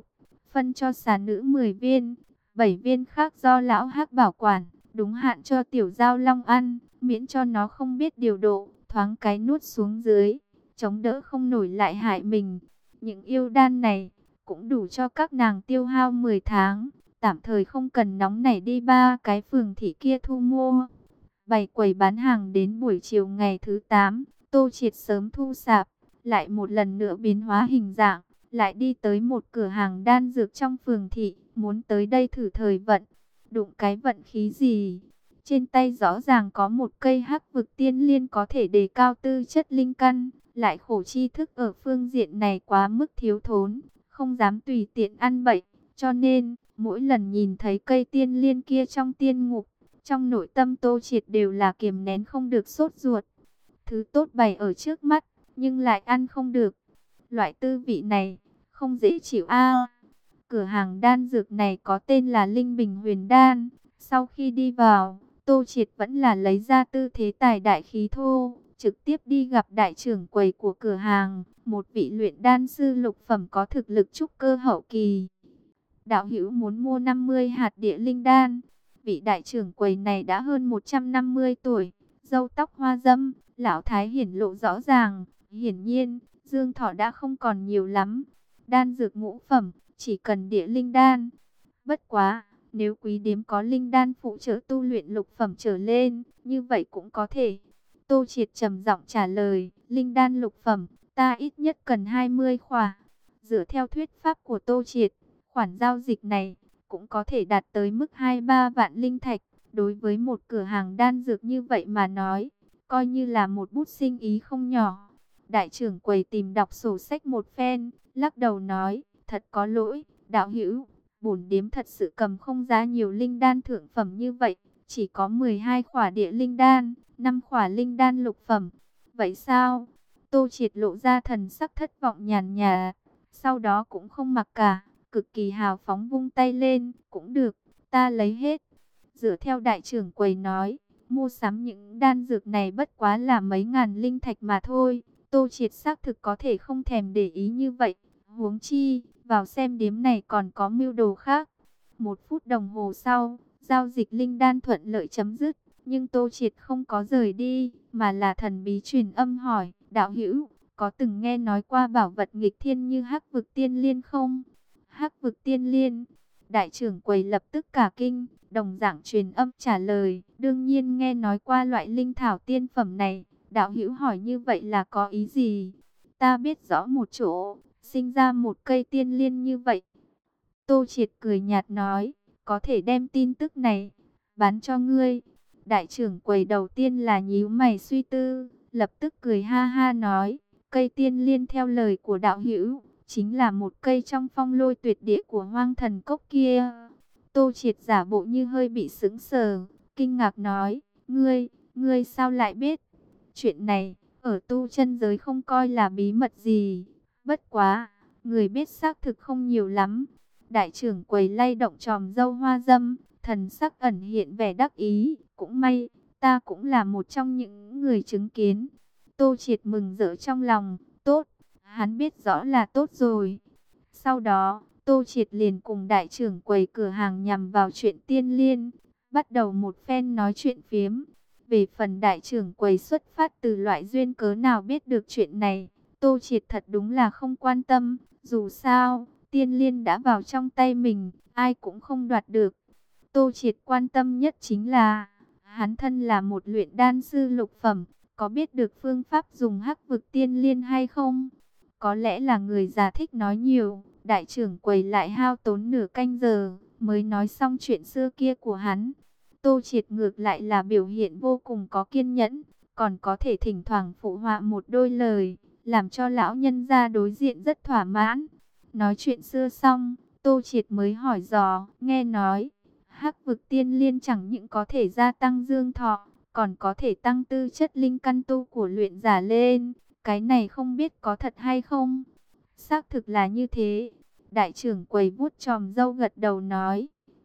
Speaker 1: phân cho xà nữ mười viên, bảy viên khác do lão Hắc bảo quản, đúng hạn cho tiểu giao long ăn, miễn cho nó không biết điều độ, thoáng cái nuốt xuống dưới, chống đỡ không nổi lại hại mình. Những yêu đan này cũng đủ cho các nàng tiêu hao mười tháng, tạm thời không cần nóng nảy đi ba cái phường thị kia thu mua. Bày quầy bán hàng đến buổi chiều ngày thứ tám, Tô Triệt sớm thu sạp, lại một lần nữa biến hóa hình dạng, lại đi tới một cửa hàng đan dược trong phường thị, muốn tới đây thử thời vận. Đụng cái vận khí gì? Trên tay rõ ràng có một cây hắc vực tiên liên có thể đề cao tư chất linh căn, lại khổ tri thức ở phương diện này quá mức thiếu thốn, không dám tùy tiện ăn bậy, cho nên mỗi lần nhìn thấy cây tiên liên kia trong tiên ngục, trong nội tâm Tô Triệt đều là kiềm nén không được sốt ruột. Thứ tốt bày ở trước mắt, nhưng lại ăn không được. Loại tư vị này, không dễ chịu a. Cửa hàng đan dược này có tên là Linh Bình Huyền Đan. Sau khi đi vào, Tô Triệt vẫn là lấy ra tư thế tài đại khí thô, trực tiếp đi gặp đại trưởng quầy của cửa hàng, một vị luyện đan sư lục phẩm có thực lực trúc cơ hậu kỳ. Đạo hữu muốn mua năm mươi hạt địa linh đan. Vị đại trưởng quầy này đã hơn một trăm năm mươi tuổi, râu tóc hoa râm, lão thái hiển lộ rõ ràng. Hiển nhiên, dương thọ đã không còn nhiều lắm. Đan dược ngũ phẩm, chỉ cần địa linh đan. Bất quá, nếu quý điếm có linh đan phụ trợ tu luyện lục phẩm trở lên, như vậy cũng có thể. Tô Triệt trầm giọng trả lời, linh đan lục phẩm, ta ít nhất cần hai mươi khỏa. Dựa theo thuyết pháp của Tô Triệt, khoản giao dịch này cũng có thể đạt tới mức hai ba vạn linh thạch. Đối với một cửa hàng đan dược như vậy mà nói, coi như là một bút sinh ý không nhỏ. Đại trưởng quầy tìm đọc sổ sách một phen, lắc đầu nói, thật có lỗi, đạo hữu, bổn điếm thật sự cầm không giá nhiều linh đan thượng phẩm như vậy, chỉ có mười hai khỏa địa linh đan, năm khỏa linh đan lục phẩm. Vậy sao? Tô Triệt lộ ra thần sắc thất vọng nhàn nhạt, sau đó cũng không mặc cả, cực kỳ hào phóng vung tay lên, cũng được, ta lấy hết. Dựa theo đại trưởng quầy nói, mua sắm những đan dược này bất quá là mấy ngàn linh thạch mà thôi. Tô Triệt xác thực có thể không thèm để ý như vậy. Huống chi, vào xem điếm này còn có mưu đồ khác. Một phút đồng hồ sau, giao dịch linh đan thuận lợi chấm dứt. Nhưng Tô Triệt không có rời đi, mà là thần bí truyền âm hỏi, đạo hữu, có từng nghe nói qua bảo vật nghịch thiên như hắc vực tiên liên không? Hắc vực tiên liên, đại trưởng quầy lập tức cả kinh, đồng dạng truyền âm trả lời, đương nhiên nghe nói qua loại linh thảo tiên phẩm này. Đạo hữu hỏi như vậy là có ý gì? Ta biết rõ một chỗ, sinh ra một cây tiên liên như vậy. Tô Triệt cười nhạt nói, có thể đem tin tức này bán cho ngươi. Đại trưởng quầy đầu tiên là nhíu mày suy tư, lập tức cười ha ha nói, cây tiên liên theo lời của đạo hữu, chính là một cây trong phong lôi tuyệt địa của hoang thần cốc kia. Tô Triệt giả bộ như hơi bị sững sờ, kinh ngạc nói, ngươi, ngươi sao lại biết? Chuyện này, ở tu chân giới không coi là bí mật gì. Bất quá, người biết xác thực không nhiều lắm. Đại trưởng quầy lay động tròm râu hoa dâm, thần sắc ẩn hiện vẻ đắc ý. Cũng may, ta cũng là một trong những người chứng kiến. Tô Triệt mừng rỡ trong lòng, tốt, hắn biết rõ là tốt rồi. Sau đó, Tô Triệt liền cùng đại trưởng quầy cửa hàng nhằm vào chuyện tiên liên, bắt đầu một phen nói chuyện phiếm. Về phần đại trưởng quầy xuất phát từ loại duyên cớ nào biết được chuyện này, Tô Triệt thật đúng là không quan tâm. Dù sao, tiên liên đã vào trong tay mình, ai cũng không đoạt được. Tô Triệt quan tâm nhất chính là, hắn thân là một luyện đan sư lục phẩm, có biết được phương pháp dùng hắc vực tiên liên hay không? Có lẽ là người già thích nói nhiều, đại trưởng quầy lại hao tốn nửa canh giờ, mới nói xong chuyện xưa kia của hắn. Tô Triệt ngược lại là biểu hiện vô cùng có kiên nhẫn, còn có thể thỉnh thoảng phụ họa một đôi lời, làm cho lão nhân gia đối diện rất thỏa mãn. Nói chuyện xưa xong, Tô Triệt mới hỏi dò, nghe nói, hắc vực tiên liên chẳng những có thể gia tăng dương thọ, còn có thể tăng tư chất linh căn tu của luyện giả lên, cái này không biết có thật hay không? Xác thực là như thế. Đại trưởng quầy vuốt chòm râu gật đầu nói,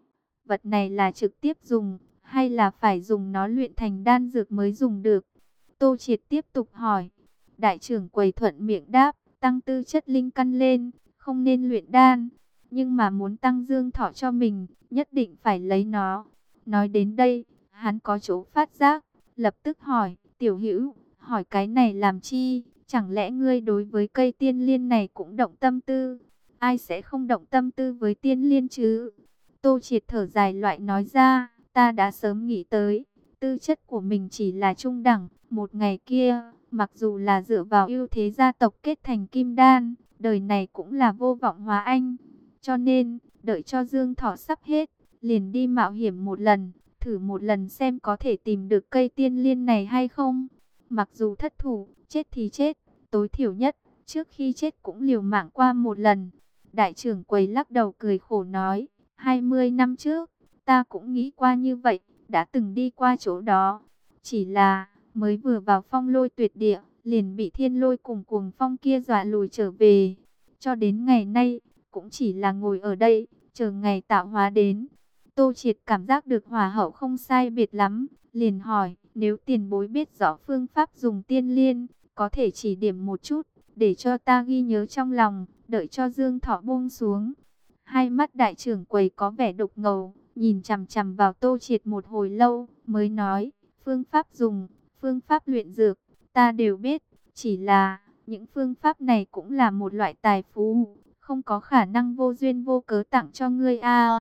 Speaker 1: vật này là trực tiếp dùng, hay là phải dùng nó luyện thành đan dược mới dùng được? Tô Triệt tiếp tục hỏi. Đại trưởng quầy thuận miệng đáp, tăng tư chất linh căn lên, không nên luyện đan. nhưng mà muốn tăng dương thọ cho mình, nhất định phải lấy nó. Nói đến đây, hắn có chỗ phát giác, lập tức hỏi, tiểu hữu, hỏi cái này làm chi? Chẳng lẽ ngươi đối với cây tiên liên này cũng động tâm tư? Ai sẽ không động tâm tư với tiên liên chứ? Tô Triệt thở dài loại nói ra, ta đã sớm nghĩ tới, tư chất của mình chỉ là trung đẳng, một ngày kia, mặc dù là dựa vào ưu thế gia tộc kết thành kim đan, đời này cũng là vô vọng hóa anh. Cho nên, đợi cho dương thọ sắp hết, liền đi mạo hiểm một lần, thử một lần xem có thể tìm được cây tiên liên này hay không. Mặc dù thất thủ, chết thì chết, tối thiểu nhất, trước khi chết cũng liều mạng qua một lần. Đại trưởng quầy lắc đầu cười khổ nói, hai mươi năm trước, ta cũng nghĩ qua như vậy, đã từng đi qua chỗ đó. Chỉ là, mới vừa vào phong lôi tuyệt địa, liền bị thiên lôi cùng cuồng phong kia dọa lùi trở về. Cho đến ngày nay, cũng chỉ là ngồi ở đây, chờ ngày tạo hóa đến. Tô Triệt cảm giác được hòa hậu không sai biệt lắm, liền hỏi, nếu tiền bối biết rõ phương pháp dùng tiên liên, có thể chỉ điểm một chút, để cho ta ghi nhớ trong lòng, đợi cho dương thọ buông xuống. Hai mắt đại trưởng quầy có vẻ đục ngầu, nhìn chằm chằm vào Tô Triệt một hồi lâu, mới nói, phương pháp dùng, phương pháp luyện dược, ta đều biết, chỉ là, những phương pháp này cũng là một loại tài phú, không có khả năng vô duyên vô cớ tặng cho ngươi a.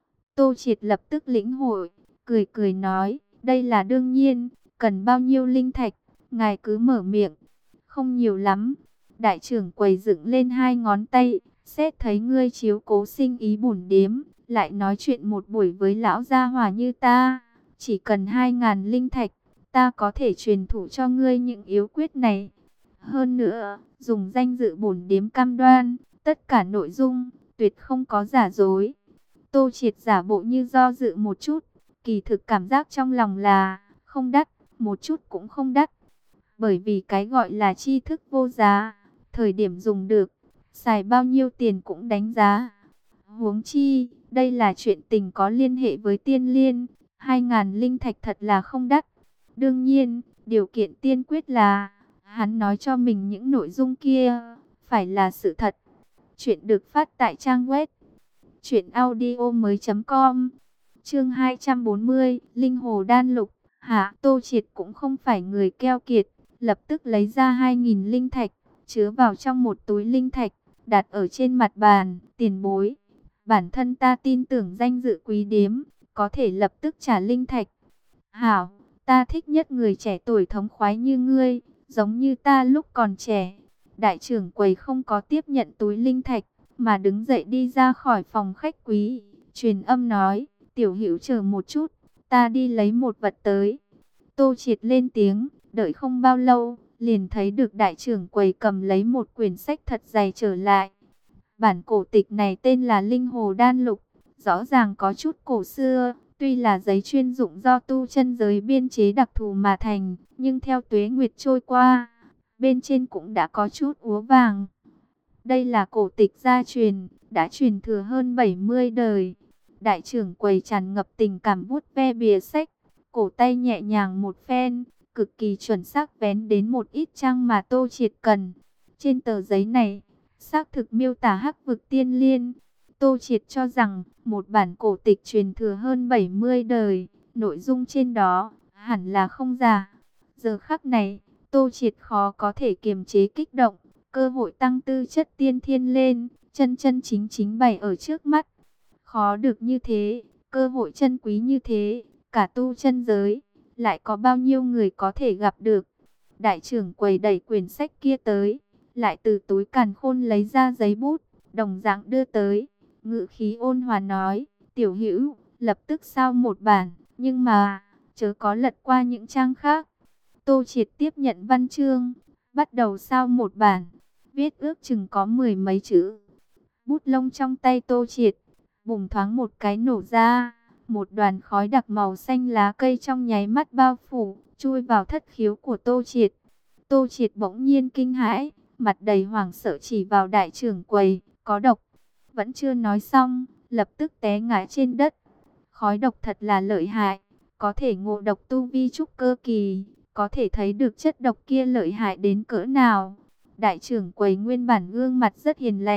Speaker 1: Tô Triệt lập tức lĩnh hội, cười cười nói, đây là đương nhiên, cần bao nhiêu linh thạch, ngài cứ mở miệng, không nhiều lắm. Đại trưởng quầy dựng lên hai ngón tay, xét thấy ngươi chiếu cố sinh ý bổn điếm, lại nói chuyện một buổi với lão gia hỏa như ta, chỉ cần hai ngàn linh thạch, ta có thể truyền thụ cho ngươi những yếu quyết này. Hơn nữa, dùng danh dự bổn điếm cam đoan, tất cả nội dung, tuyệt không có giả dối. Tô Triệt giả bộ như do dự một chút, kỳ thực cảm giác trong lòng là, không đắt, một chút cũng không đắt. Bởi vì cái gọi là tri thức vô giá, thời điểm dùng được, xài bao nhiêu tiền cũng đánh giá. Huống chi, đây là chuyện tình có liên hệ với tiên liên, hai ngàn linh thạch thật là không đắt. Đương nhiên, điều kiện tiên quyết là, hắn nói cho mình những nội dung kia, phải là sự thật. Chuyện được phát tại trang web truyện audio mới chấm com. Chương hai trăm bốn mươi, Linh Hồ Đan Lục. Hạ Tô Triệt cũng không phải người keo kiệt, lập tức lấy ra hai nghìn linh thạch, chứa vào trong một túi linh thạch, đặt ở trên mặt bàn. Tiền bối, bản thân ta tin tưởng danh dự quý điếm, có thể lập tức trả linh thạch. Hảo, ta thích nhất người trẻ tuổi thống khoái như ngươi, giống như ta lúc còn trẻ. Đại trưởng quầy không có tiếp nhận túi linh thạch, mà đứng dậy đi ra khỏi phòng khách quý, truyền âm nói, tiểu hữu chờ một chút, ta đi lấy một vật tới. Tô Triệt lên tiếng, đợi không bao lâu, liền thấy được đại trưởng quầy cầm lấy một quyển sách thật dày trở lại. Bản cổ tịch này tên là Linh Hồ Đan Lục, rõ ràng có chút cổ xưa, tuy là giấy chuyên dụng do tu chân giới biên chế đặc thù mà thành, nhưng theo tuế nguyệt trôi qua, bên trên cũng đã có chút úa vàng. Đây là cổ tịch gia truyền, đã truyền thừa hơn bảy mươi đời. Đại trưởng quầy tràn ngập tình cảm vuốt ve bìa sách, cổ tay nhẹ nhàng một phen, cực kỳ chuẩn xác vén đến một ít trang mà Tô Triệt cần. Trên tờ giấy này, xác thực miêu tả hắc vực tiên liên. Tô Triệt cho rằng, một bản cổ tịch truyền thừa hơn bảy mươi đời, nội dung trên đó, hẳn là không giả. Giờ khắc này, Tô Triệt khó có thể kiềm chế kích động, cơ hội tăng tư chất tiên thiên lên, chân chân chính chính bày ở trước mắt. Khó được như thế, cơ hội chân quý như thế, cả tu chân giới, lại có bao nhiêu người có thể gặp được. Đại trưởng quầy đẩy quyển sách kia tới, lại từ túi càn khôn lấy ra giấy bút, đồng dạng đưa tới, ngữ khí ôn hòa nói, tiểu hữu, lập tức sao một bản, nhưng mà, chớ có lật qua những trang khác. Tô Triệt tiếp nhận văn chương, bắt đầu sao một bản, viết ước chừng có mười mấy chữ. Bút lông trong tay Tô Triệt, bùng thoáng một cái nổ ra, một đoàn khói đặc màu xanh lá cây trong nháy mắt bao phủ, chui vào thất khiếu của Tô Triệt. Tô Triệt bỗng nhiên kinh hãi, mặt đầy hoảng sợ chỉ vào đại trưởng quầy, có độc. Vẫn chưa nói xong, lập tức té ngã trên đất. Khói độc thật là lợi hại, có thể ngộ độc tu vi trúc cơ kỳ, có thể thấy được chất độc kia lợi hại đến cỡ nào. Đại trưởng quầy nguyên bản gương mặt rất hiền lành,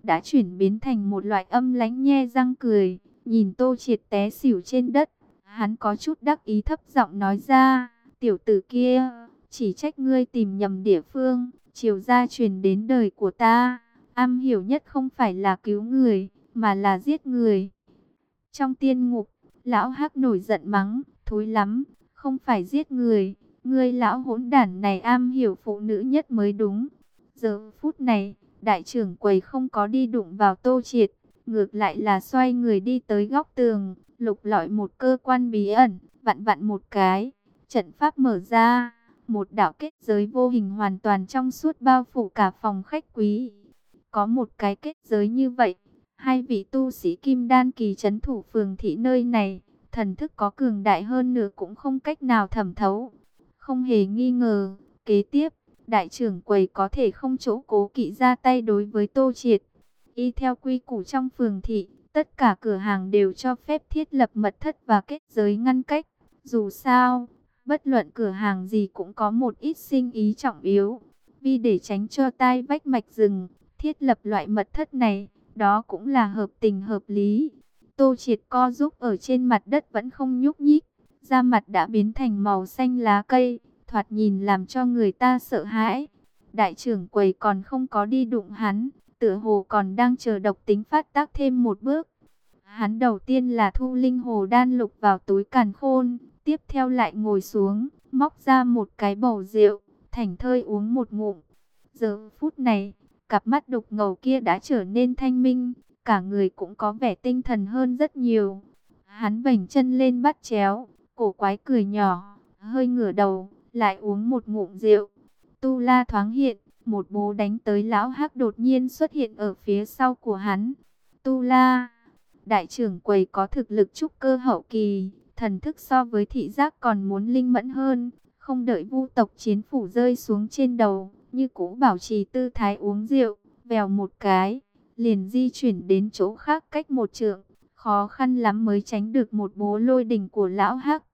Speaker 1: đã chuyển biến thành một loại âm lãnh nhe răng cười, nhìn Tô Triệt té xỉu trên đất. Hắn có chút đắc ý thấp giọng nói ra, tiểu tử kia, chỉ trách ngươi tìm nhầm địa phương, Triều gia truyền đến đời của ta, am hiểu nhất không phải là cứu người, mà là giết người. Trong tiên ngục, lão Hắc nổi giận mắng, thối lắm, không phải giết người, ngươi lão hỗn đản này am hiểu phụ nữ nhất mới đúng. Giờ phút này, đại trưởng quầy không có đi đụng vào Tô Triệt, ngược lại là xoay người đi tới góc tường, lục lọi một cơ quan bí ẩn, vặn vặn một cái, trận pháp mở ra, một đạo kết giới vô hình hoàn toàn trong suốt bao phủ cả phòng khách quý. Có một cái kết giới như vậy, hai vị tu sĩ kim đan kỳ trấn thủ phường thị nơi này, thần thức có cường đại hơn nữa cũng không cách nào thẩm thấu. Không hề nghi ngờ, kế tiếp, đại trưởng quầy có thể không chỗ cố kỵ ra tay đối với Tô Triệt. Y theo quy củ trong phường thị, tất cả cửa hàng đều cho phép thiết lập mật thất và kết giới ngăn cách. Dù sao, bất luận cửa hàng gì cũng có một ít sinh ý trọng yếu. Vì để tránh cho tai vách mạch rừng, thiết lập loại mật thất này, đó cũng là hợp tình hợp lý. Tô Triệt co giúp ở trên mặt đất vẫn không nhúc nhích, da mặt đã biến thành màu xanh lá cây, thoạt nhìn làm cho người ta sợ hãi. Đại trưởng quầy còn không có đi đụng hắn, tựa hồ còn đang chờ độc tính phát tác thêm một bước. Hắn đầu tiên là thu linh hồ đan lục vào túi càn khôn, tiếp theo lại ngồi xuống, móc ra một cái bầu rượu, thảnh thơi uống một ngụm. Giờ phút này, cặp mắt đục ngầu kia đã trở nên thanh minh, cả người cũng có vẻ tinh thần hơn rất nhiều. Hắn vểnh chân lên bắt chéo, cổ quái cười nhỏ, hơi ngửa đầu, lại uống một ngụm rượu. Tu La thoáng hiện, một bố đánh tới lão Hắc đột nhiên xuất hiện ở phía sau của hắn. Tu La, đại trưởng quầy có thực lực trúc cơ hậu kỳ, thần thức so với thị giác còn muốn linh mẫn hơn, không đợi vu tộc chiến phủ rơi xuống trên đầu, như cũ bảo trì tư thái uống rượu, vèo một cái, liền di chuyển đến chỗ khác cách một trượng, khó khăn lắm mới tránh được một bố lôi đình của lão Hắc.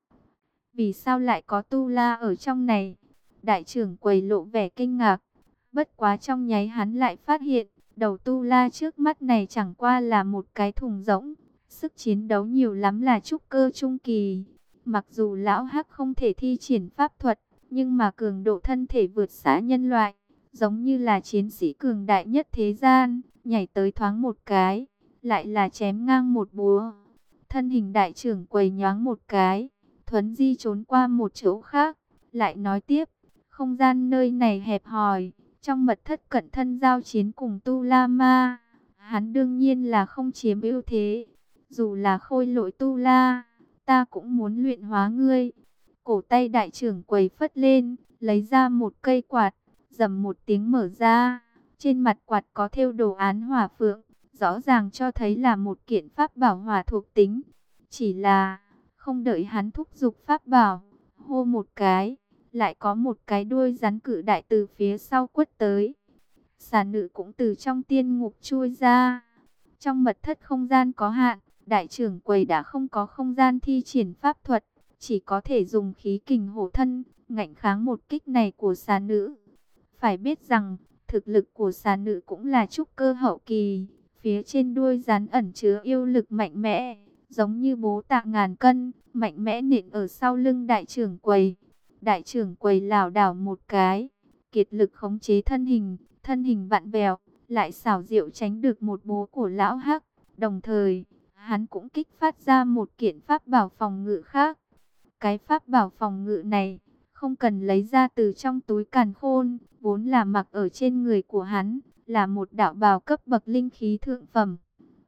Speaker 1: Vì sao lại có Tu La ở trong này? Đại trưởng quầy lộ vẻ kinh ngạc, bất quá trong nháy hắn lại phát hiện, đầu Tu La trước mắt này chẳng qua là một cái thùng rỗng, sức chiến đấu nhiều lắm là trúc cơ trung kỳ. Mặc dù lão Hắc không thể thi triển pháp thuật, nhưng mà cường độ thân thể vượt xa nhân loại, giống như là chiến sĩ cường đại nhất thế gian, nhảy tới thoáng một cái, lại là chém ngang một búa. Thân hình đại trưởng quầy nhoáng một cái, thuấn di trốn qua một chỗ khác, lại nói tiếp, không gian nơi này hẹp hòi, trong mật thất cận thân giao chiến cùng Tu La Ma, hắn đương nhiên là không chiếm ưu thế. Dù là khôi lỗi Tu La, ta cũng muốn luyện hóa ngươi. Cổ tay đại trưởng quầy phất lên, lấy ra một cây quạt, rầm một tiếng mở ra. Trên mặt quạt có thêu đồ án hỏa phượng, rõ ràng cho thấy là một kiện pháp bảo hỏa thuộc tính. Chỉ là, không đợi hắn thúc giục pháp bảo, hô một cái, lại có một cái đuôi rắn cự đại từ phía sau quất tới. Xà nữ cũng từ trong tiên ngục chui ra. Trong mật thất không gian có hạn, đại trưởng quầy đã không có không gian thi triển pháp thuật, chỉ có thể dùng khí kình hổ thân, ngạnh kháng một kích này của xà nữ. Phải biết rằng, thực lực của xà nữ cũng là trúc cơ hậu kỳ, phía trên đuôi rắn ẩn chứa yêu lực mạnh mẽ, giống như bố tạ ngàn cân, mạnh mẽ nện ở sau lưng đại trưởng quầy. Đại trưởng quầy lảo đảo một cái, kiệt lực khống chế thân hình, thân hình vặn vẹo, lại xảo diệu tránh được một bố của lão Hắc. Đồng thời, hắn cũng kích phát ra một kiện pháp bảo phòng ngự khác. Cái pháp bảo phòng ngự này, không cần lấy ra từ trong túi càn khôn, vốn là mặc ở trên người của hắn, là một đạo bào cấp bậc linh khí thượng phẩm.